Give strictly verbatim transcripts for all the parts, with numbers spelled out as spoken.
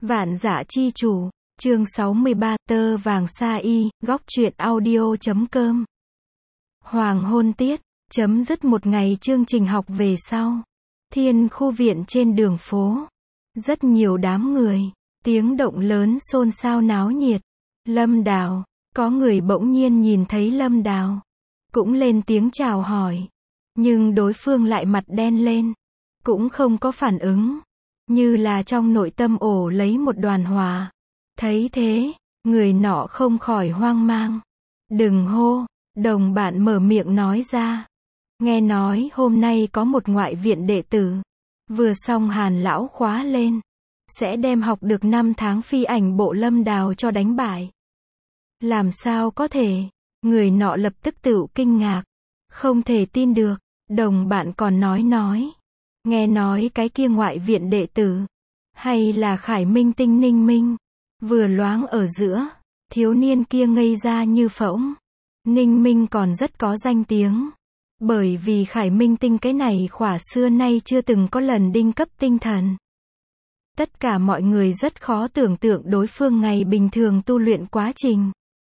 Vạn Dã Chi Chủ, chương sáu mươi ba, tơ vàng sa y, góc truyện audio.com. Hoàng hôn tiết, chấm dứt một ngày chương trình học về sau. Thiên khu viện trên đường phố. Rất nhiều đám người, tiếng động lớn xôn xao náo nhiệt. Lâm Đào, có người bỗng nhiên nhìn thấy Lâm Đào. Cũng lên tiếng chào hỏi. Nhưng đối phương lại mặt đen lên. Cũng không có phản ứng. Như là trong nội tâm ổ lấy một đoàn hỏa. Thấy thế, người nọ không khỏi hoang mang. Đừng hô, đồng bạn mở miệng nói ra. Nghe nói hôm nay có một ngoại viện đệ tử. Vừa xong Hàn lão khóa lên. Sẽ đem học được năm tháng phi ảnh bộ Lâm Đào cho đánh bại. Làm sao có thể? Người nọ lập tức tự kinh ngạc. Không thể tin được. Đồng bạn còn nói nói. Nghe nói cái kia ngoại viện đệ tử. Hay là Khải Minh Tinh Ninh Minh. Vừa loáng ở giữa. Thiếu niên kia ngây ra như phỗng. Ninh Minh còn rất có danh tiếng. Bởi vì Khải Minh Tinh cái này khỏa xưa nay chưa từng có lần đinh cấp tinh thần. Tất cả mọi người rất khó tưởng tượng đối phương ngày bình thường tu luyện quá trình.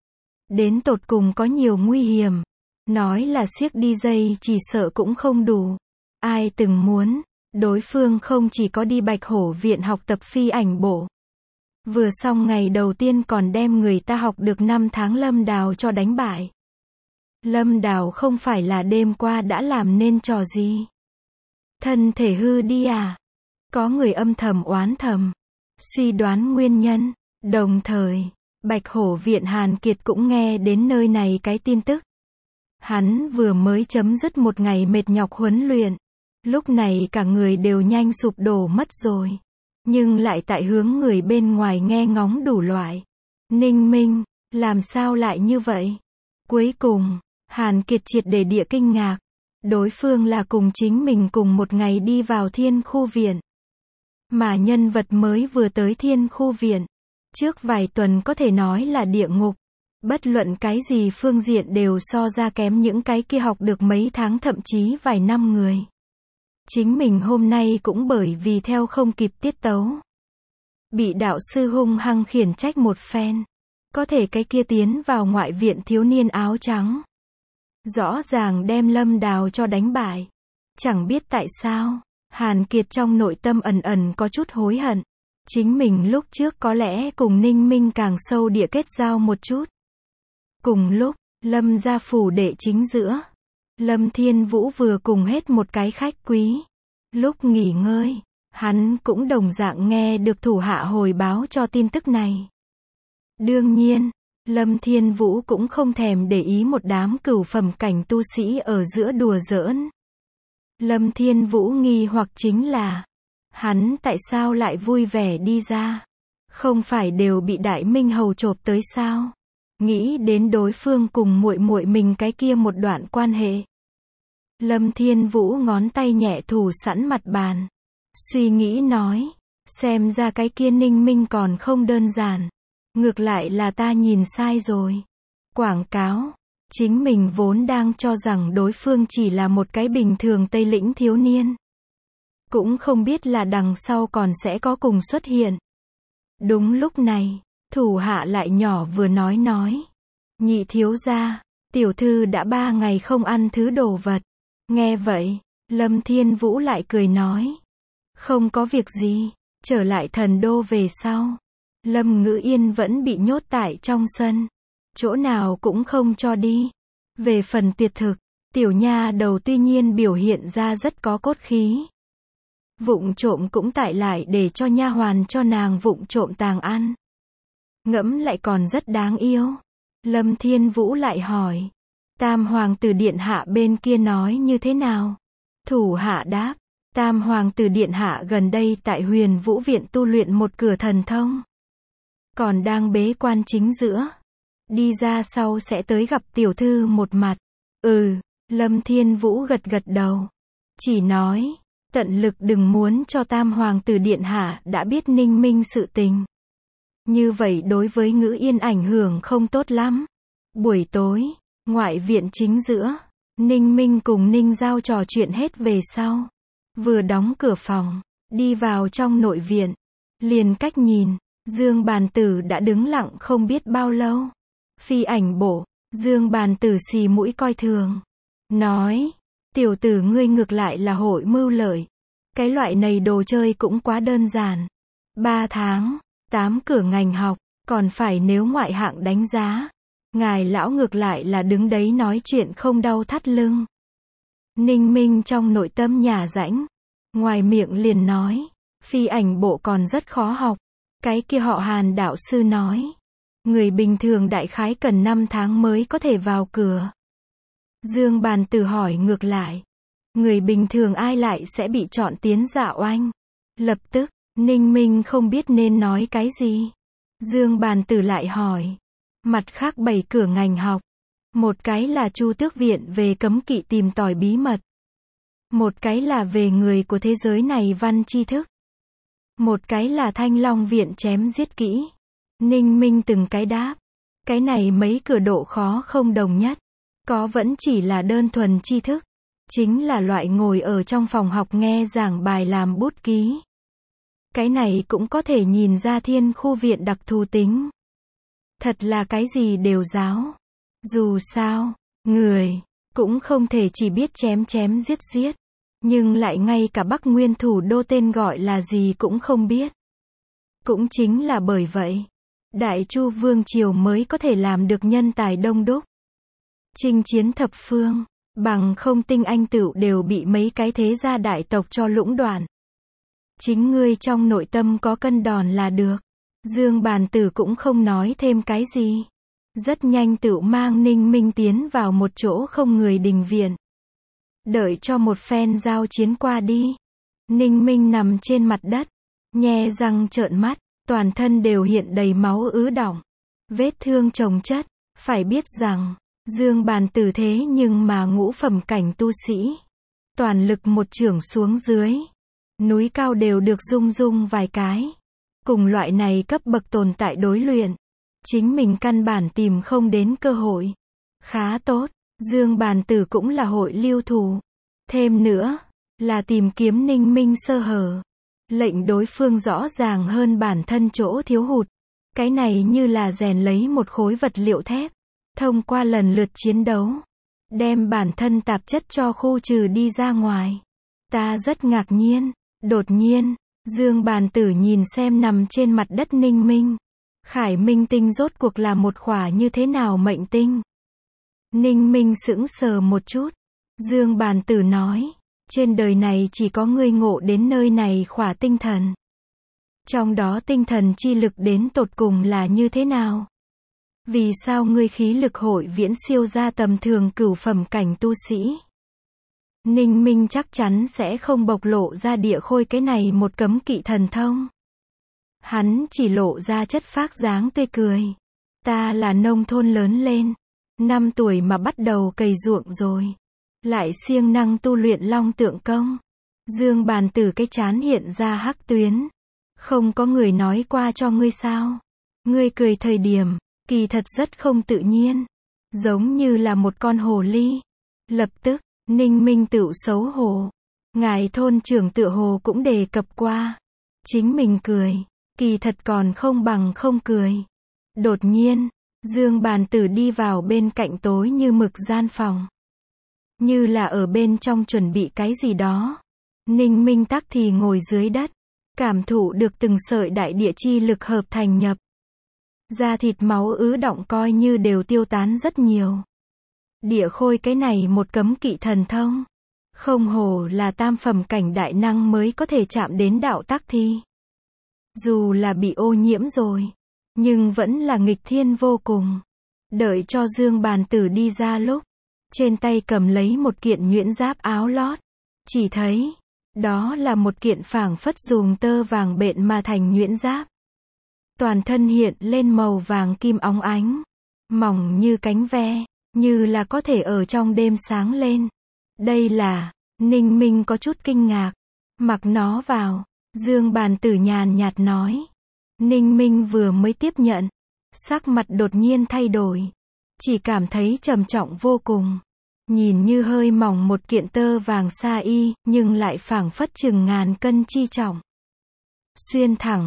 Đến tột cùng có nhiều nguy hiểm. Nói là siếc đi dây chỉ sợ cũng không đủ. Ai từng muốn, đối phương không chỉ có đi Bạch Hổ viện học tập phi ảnh bộ. Vừa xong ngày đầu tiên còn đem người ta học được năm tháng Lâm Đào cho đánh bại. Lâm Đào không phải là đêm qua đã làm nên trò gì. Thân thể hư đi à? Có người âm thầm oán thầm. Suy đoán nguyên nhân. Đồng thời, Bạch Hổ viện Hàn Kiệt cũng nghe đến nơi này cái tin tức. Hắn vừa mới chấm dứt một ngày mệt nhọc huấn luyện. Lúc này cả người đều nhanh sụp đổ mất rồi. Nhưng lại tại hướng người bên ngoài nghe ngóng đủ loại. Ninh Minh, làm sao lại như vậy? Cuối cùng, Hàn Kiệt triệt để địa kinh ngạc. Đối phương là cùng chính mình cùng một ngày đi vào thiên khu viện. Mà nhân vật mới vừa tới thiên khu viện. Trước vài tuần có thể nói là địa ngục. Bất luận cái gì phương diện đều so ra kém những cái kia học được mấy tháng thậm chí vài năm người. Chính mình hôm nay cũng bởi vì theo không kịp tiết tấu. Bị đạo sư hung hăng khiển trách một phen. Có thể cái kia tiến vào ngoại viện thiếu niên áo trắng. Rõ ràng đem Lâm Đào cho đánh bại. Chẳng biết tại sao, Hàn Kiệt trong nội tâm ẩn ẩn có chút hối hận. Chính mình lúc trước có lẽ cùng Ninh Minh càng sâu địa kết giao một chút. Cùng lúc, Lâm gia phủ đệ chính giữa. Lâm Thiên Vũ vừa cùng hết một cái khách quý. Lúc nghỉ ngơi, hắn cũng đồng dạng nghe được thủ hạ hồi báo cho tin tức này. Đương nhiên, Lâm Thiên Vũ cũng không thèm để ý một đám cửu phẩm cảnh tu sĩ ở giữa đùa giỡn. Lâm Thiên Vũ nghi hoặc chính là, hắn tại sao lại vui vẻ đi ra? Không phải đều bị Đại Minh Hầu chộp tới sao? Nghĩ đến đối phương cùng muội muội mình cái kia một đoạn quan hệ. Lâm Thiên Vũ ngón tay nhẹ thủ sẵn mặt bàn. Suy nghĩ nói, xem ra cái kia Ninh Minh còn không đơn giản. Ngược lại là ta nhìn sai rồi. Quảng cáo, chính mình vốn đang cho rằng đối phương chỉ là một cái bình thường Tây Lĩnh thiếu niên. Cũng không biết là đằng sau còn sẽ có cùng xuất hiện. Đúng lúc này, thủ hạ lại nhỏ vừa nói nói. Nhị thiếu gia, tiểu thư đã ba ngày không ăn thứ đồ vật. Nghe vậy, Lâm Thiên Vũ lại cười nói. Không có việc gì, trở lại thần đô về sau. Lâm Ngữ Yên vẫn bị nhốt tại trong sân. Chỗ nào cũng không cho đi. Về phần tuyệt thực, tiểu nha đầu tuy nhiên biểu hiện ra rất có cốt khí. Vụng trộm cũng tại lại để cho nha hoàn cho nàng vụng trộm tàng ăn. Ngẫm lại còn rất đáng yêu. Lâm Thiên Vũ lại hỏi. Tam hoàng tử điện hạ bên kia nói như thế nào? Thủ hạ đáp. Tam hoàng tử điện hạ gần đây tại Huyền Vũ viện tu luyện một cửa thần thông. Còn đang bế quan chính giữa. Đi ra sau sẽ tới gặp tiểu thư một mặt. Ừ, Lâm Thiên Vũ gật gật đầu. Chỉ nói, tận lực đừng muốn cho tam hoàng tử điện hạ đã biết Ninh Minh sự tình. Như vậy đối với Ngữ Yên ảnh hưởng không tốt lắm. Buổi tối, ngoại viện chính giữa, Ninh Minh cùng Ninh Giao trò chuyện hết về sau. Vừa đóng cửa phòng, đi vào trong nội viện. Liền cách nhìn, Dương Bàn Tử đã đứng lặng không biết bao lâu. Phi ảnh bộ, Dương Bàn Tử xì mũi coi thường. Nói, tiểu tử ngươi ngược lại là hội mưu lợi. Cái loại này đồ chơi cũng quá đơn giản. Ba tháng, tám cửa ngành học, còn phải nếu ngoại hạng đánh giá. Ngài lão ngược lại là đứng đấy nói chuyện không đau thắt lưng. Ninh Minh trong nội tâm nhả rãnh. Ngoài miệng liền nói, phi ảnh bộ còn rất khó học. Cái kia họ Hàn đạo sư nói, người bình thường đại khái cần năm tháng mới có thể vào cửa. Dương Bàn Tử hỏi ngược lại, người bình thường ai lại sẽ bị chọn tiến dạ oanh? Lập tức, Ninh Minh không biết nên nói cái gì. Dương Bàn Tử lại hỏi, mặt khác bảy cửa ngành học. Một cái là Chu Tước Viện về cấm kỵ tìm tòi bí mật. Một cái là về người của thế giới này văn tri thức. Một cái là Thanh Long Viện chém giết kỹ. Ninh Minh từng cái đáp. Cái này mấy cửa độ khó không đồng nhất. Có vẫn chỉ là đơn thuần tri thức. Chính là loại ngồi ở trong phòng học nghe giảng bài làm bút ký. Cái này cũng có thể nhìn ra Thiên Khu Viện đặc thù tính. Thật là cái gì đều giáo. Dù sao, người, cũng không thể chỉ biết chém chém giết giết. Nhưng lại ngay cả Bắc Nguyên thủ đô tên gọi là gì cũng không biết. Cũng chính là bởi vậy, Đại Chu Vương Triều mới có thể làm được nhân tài đông đúc. Chinh chiến thập phương, bằng không tinh anh tựu đều bị mấy cái thế gia đại tộc cho lũng đoạn. Chính ngươi trong nội tâm có cân đòn là được. Dương Bàn Tử cũng không nói thêm cái gì. Rất nhanh tựu mang Ninh Minh tiến vào một chỗ không người đình viện. Đợi cho một phen giao chiến qua đi. Ninh Minh nằm trên mặt đất, nhe răng trợn mắt, toàn thân đều hiện đầy máu ứ đọng. Vết thương chồng chất, phải biết rằng, Dương Bàn Tử thế nhưng mà ngũ phẩm cảnh tu sĩ. Toàn lực một chưởng xuống dưới. Núi cao đều được rung rung vài cái. Cùng loại này cấp bậc tồn tại đối luyện. Chính mình căn bản tìm không đến cơ hội. Khá tốt, Dương Bàn Tử cũng là hội lưu thủ. Thêm nữa, là tìm kiếm Ninh Minh sơ hở. Lệnh đối phương rõ ràng hơn bản thân chỗ thiếu hụt. Cái này như là rèn lấy một khối vật liệu thép. Thông qua lần lượt chiến đấu. Đem bản thân tạp chất cho khu trừ đi ra ngoài. Ta rất ngạc nhiên. Đột nhiên, Dương Bàn Tử nhìn xem nằm trên mặt đất Ninh Minh. Khải Minh tinh rốt cuộc là một khỏa như thế nào mệnh tinh? Ninh Minh sững sờ một chút. Dương Bàn Tử nói, trên đời này chỉ có ngươi ngộ đến nơi này khỏa tinh thần. Trong đó tinh thần chi lực đến tột cùng là như thế nào? Vì sao ngươi khí lực hội viễn siêu ra tầm thường cửu phẩm cảnh tu sĩ? Ninh Minh chắc chắn sẽ không bộc lộ ra địa khôi cái này một cấm kỵ thần thông. Hắn chỉ lộ ra chất phác dáng tươi cười. Ta là nông thôn lớn lên. Năm tuổi mà bắt đầu cày ruộng rồi. Lại siêng năng tu luyện long tượng công. Dương Bàn Tử cái chán hiện ra hắc tuyến. Không có người nói qua cho ngươi sao? Ngươi cười thời điểm, kỳ thật rất không tự nhiên. Giống như là một con hồ ly. Lập tức, Ninh Minh tựu xấu hổ. Ngài thôn trưởng tựa hồ cũng đề cập qua. Chính mình cười, kỳ thật còn không bằng không cười. Đột nhiên, Dương Bàn Tử đi vào bên cạnh tối như mực gian phòng. Như là ở bên trong chuẩn bị cái gì đó. Ninh Minh tắc thì ngồi dưới đất. Cảm thụ được từng sợi đại địa chi lực hợp thành nhập. Da thịt máu ứ đọng coi như đều tiêu tán rất nhiều. Địa khôi cái này một cấm kỵ thần thông. Không hồ là tam phẩm cảnh đại năng mới có thể chạm đến đạo tắc thi. Dù là bị ô nhiễm rồi. Nhưng vẫn là nghịch thiên vô cùng. Đợi cho Dương Bàn Tử đi ra lúc. Trên tay cầm lấy một kiện nhuyễn giáp áo lót. Chỉ thấy. Đó là một kiện phảng phất dùng tơ vàng bện mà thành nhuyễn giáp. Toàn thân hiện lên màu vàng kim óng ánh. Mỏng như cánh ve. Như là có thể ở trong đêm sáng lên. Đây là, Ninh Minh có chút kinh ngạc. Mặc nó vào. Dương Bàn Tử nhàn nhạt nói. Ninh Minh vừa mới tiếp nhận. Sắc mặt đột nhiên thay đổi. Chỉ cảm thấy trầm trọng vô cùng. Nhìn như hơi mỏng một kiện tơ vàng sa y, nhưng lại phảng phất chừng ngàn cân chi trọng. Xuyên thẳng,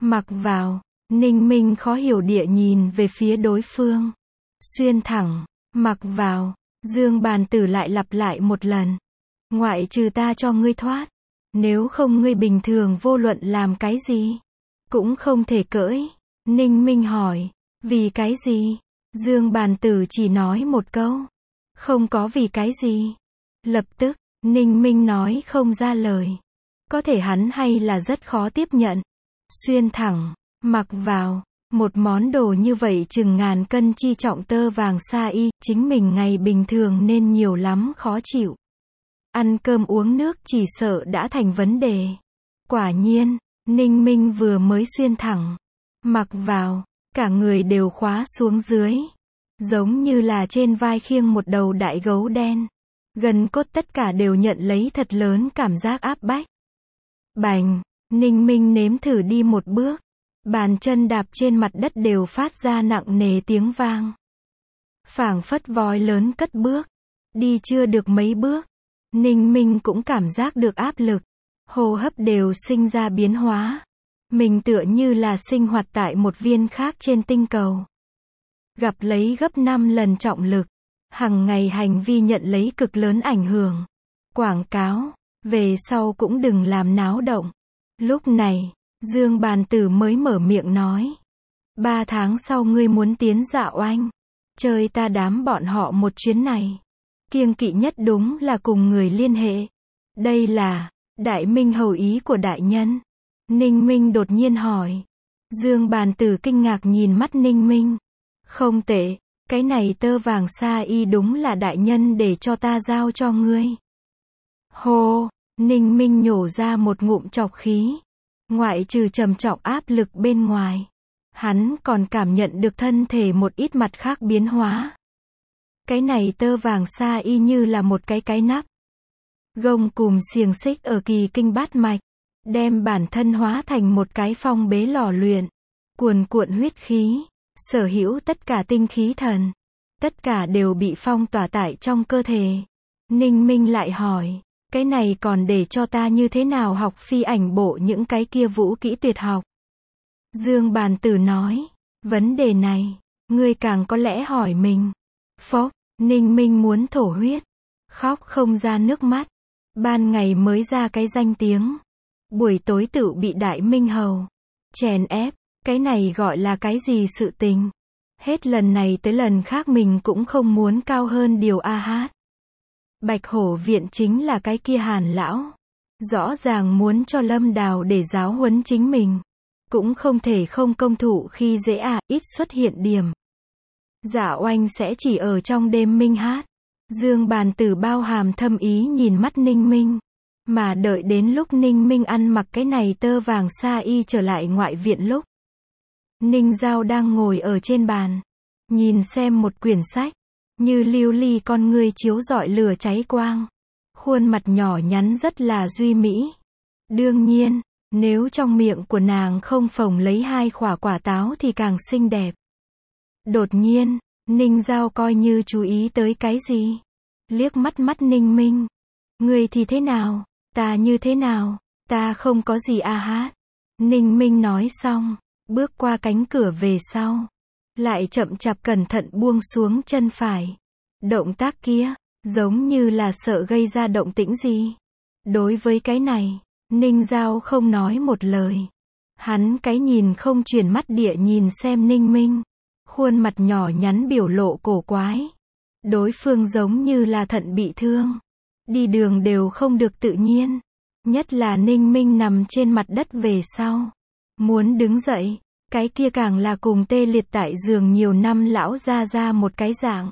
Mặc vào, Ninh Minh khó hiểu địa nhìn về phía đối phương. Xuyên thẳng, mặc vào, Dương Bàn Tử lại lặp lại một lần. Ngoại trừ ta cho ngươi thoát. Nếu không ngươi bình thường vô luận làm cái gì, cũng không thể cưỡi. Ninh Minh hỏi, vì cái gì? Dương Bàn Tử chỉ nói một câu. Không có vì cái gì. Lập tức, Ninh Minh nói không ra lời. Có thể hắn hay là rất khó tiếp nhận. Xuyên thẳng, mặc vào, một món đồ như vậy chừng ngàn cân chi trọng tơ vàng sa y, chính mình ngày bình thường nên nhiều lắm khó chịu. Ăn cơm uống nước chỉ sợ đã thành vấn đề. Quả nhiên, Ninh Minh vừa mới xuyên thẳng, mặc vào, cả người đều khóa xuống dưới. Giống như là trên vai khiêng một đầu đại gấu đen. Gân cốt tất cả đều nhận lấy thật lớn cảm giác áp bách. Bành, Ninh Minh nếm thử đi một bước. Bàn chân đạp trên mặt đất đều phát ra nặng nề tiếng vang. Phảng phất voi lớn cất bước. Đi chưa được mấy bước. Ninh Minh cũng cảm giác được áp lực. Hô hấp đều sinh ra biến hóa. Mình tựa như là sinh hoạt tại một viên khác trên tinh cầu. Gặp lấy gấp năm lần trọng lực. Hằng ngày hành vi nhận lấy cực lớn ảnh hưởng. Quảng cáo, về sau cũng đừng làm náo động. Lúc này, Dương Bàn Tử mới mở miệng nói. Ba tháng sau ngươi muốn tiến Dạ Oanh. Chơi ta đám bọn họ một chuyến này. Kiêng kỵ nhất đúng là cùng người liên hệ. Đây là, Đại Minh hầu ý của đại nhân. Ninh Minh đột nhiên hỏi. Dương Bàn Tử kinh ngạc nhìn mắt Ninh Minh. Không tệ, cái này tơ vàng sa y đúng là đại nhân để cho ta giao cho ngươi. Hô, Ninh Minh nhổ ra một ngụm trọc khí. Ngoại trừ trầm trọng áp lực bên ngoài, hắn còn cảm nhận được thân thể một ít mặt khác biến hóa. Cái này tơ vàng sa y như là một cái cái nắp. Gông cùm xiềng xích ở kỳ kinh bát mạch, đem bản thân hóa thành một cái phong bế lò luyện, cuồn cuộn huyết khí, sở hữu tất cả tinh khí thần, tất cả đều bị phong tỏa tại trong cơ thể. Ninh Minh lại hỏi, cái này còn để cho ta như thế nào học phi ảnh bộ những cái kia vũ kỹ tuyệt học? Dương Bàn Tử nói, vấn đề này, ngươi càng có lẽ hỏi mình. Phốc, Ninh Minh muốn thổ huyết, khóc không ra nước mắt. Ban ngày mới ra cái danh tiếng, buổi tối tự bị Đại Minh hầu chèn ép, cái này gọi là cái gì sự tình? Hết lần này tới lần khác mình cũng không muốn cao hơn điều a hát. Bạch Hổ viện chính là cái kia Hàn lão, rõ ràng muốn cho Lâm Đào để giáo huấn chính mình, cũng không thể không công thụ khi dễ à, ít xuất hiện điểm. Dạ Oanh sẽ chỉ ở trong đêm minh hát. Dương Bàn Tử bao hàm thâm ý nhìn mắt Ninh Minh, mà đợi đến lúc Ninh Minh ăn mặc cái này tơ vàng sa y trở lại ngoại viện lúc, Ninh Giao đang ngồi ở trên bàn, nhìn xem một quyển sách, như lưu ly con ngươi chiếu rọi lửa cháy quang, khuôn mặt nhỏ nhắn rất là duy mỹ. Đương nhiên, nếu trong miệng của nàng không phồng lấy hai khỏa quả táo thì càng xinh đẹp. Đột nhiên, Ninh Giao coi như chú ý tới cái gì, liếc mắt mắt Ninh Minh. Ngươi thì thế nào, ta như thế nào, ta không có gì a hát. Ninh Minh nói xong, bước qua cánh cửa về sau, lại chậm chạp cẩn thận buông xuống chân phải. Động tác kia, giống như là sợ gây ra động tĩnh gì. Đối với cái này, Ninh Giao không nói một lời. Hắn cái nhìn không chuyển mắt địa nhìn xem Ninh Minh. Khuôn mặt nhỏ nhắn biểu lộ cổ quái. Đối phương giống như là thận bị thương. Đi đường đều không được tự nhiên. Nhất là Ninh Minh nằm trên mặt đất về sau. Muốn đứng dậy, cái kia càng là cùng tê liệt tại giường nhiều năm lão ra ra một cái dạng.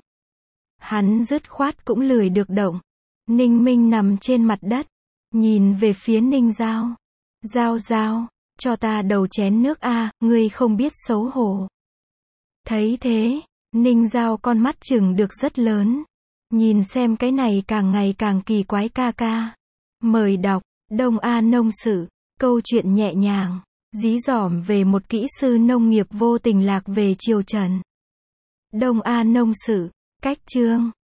Hắn dứt khoát cũng lười được động. Ninh Minh nằm trên mặt đất, nhìn về phía Ninh Giao. Giao Giao, cho ta đầu chén nước a, ngươi không biết xấu hổ. Thấy thế, Ninh Giao con mắt chừng được rất lớn. Nhìn xem cái này càng ngày càng kỳ quái ca ca. Mời đọc, Đông A Nông Sự, câu chuyện nhẹ nhàng, dí dỏm về một kỹ sư nông nghiệp vô tình lạc về triều Trần. Đông A Nông Sự, cách chương.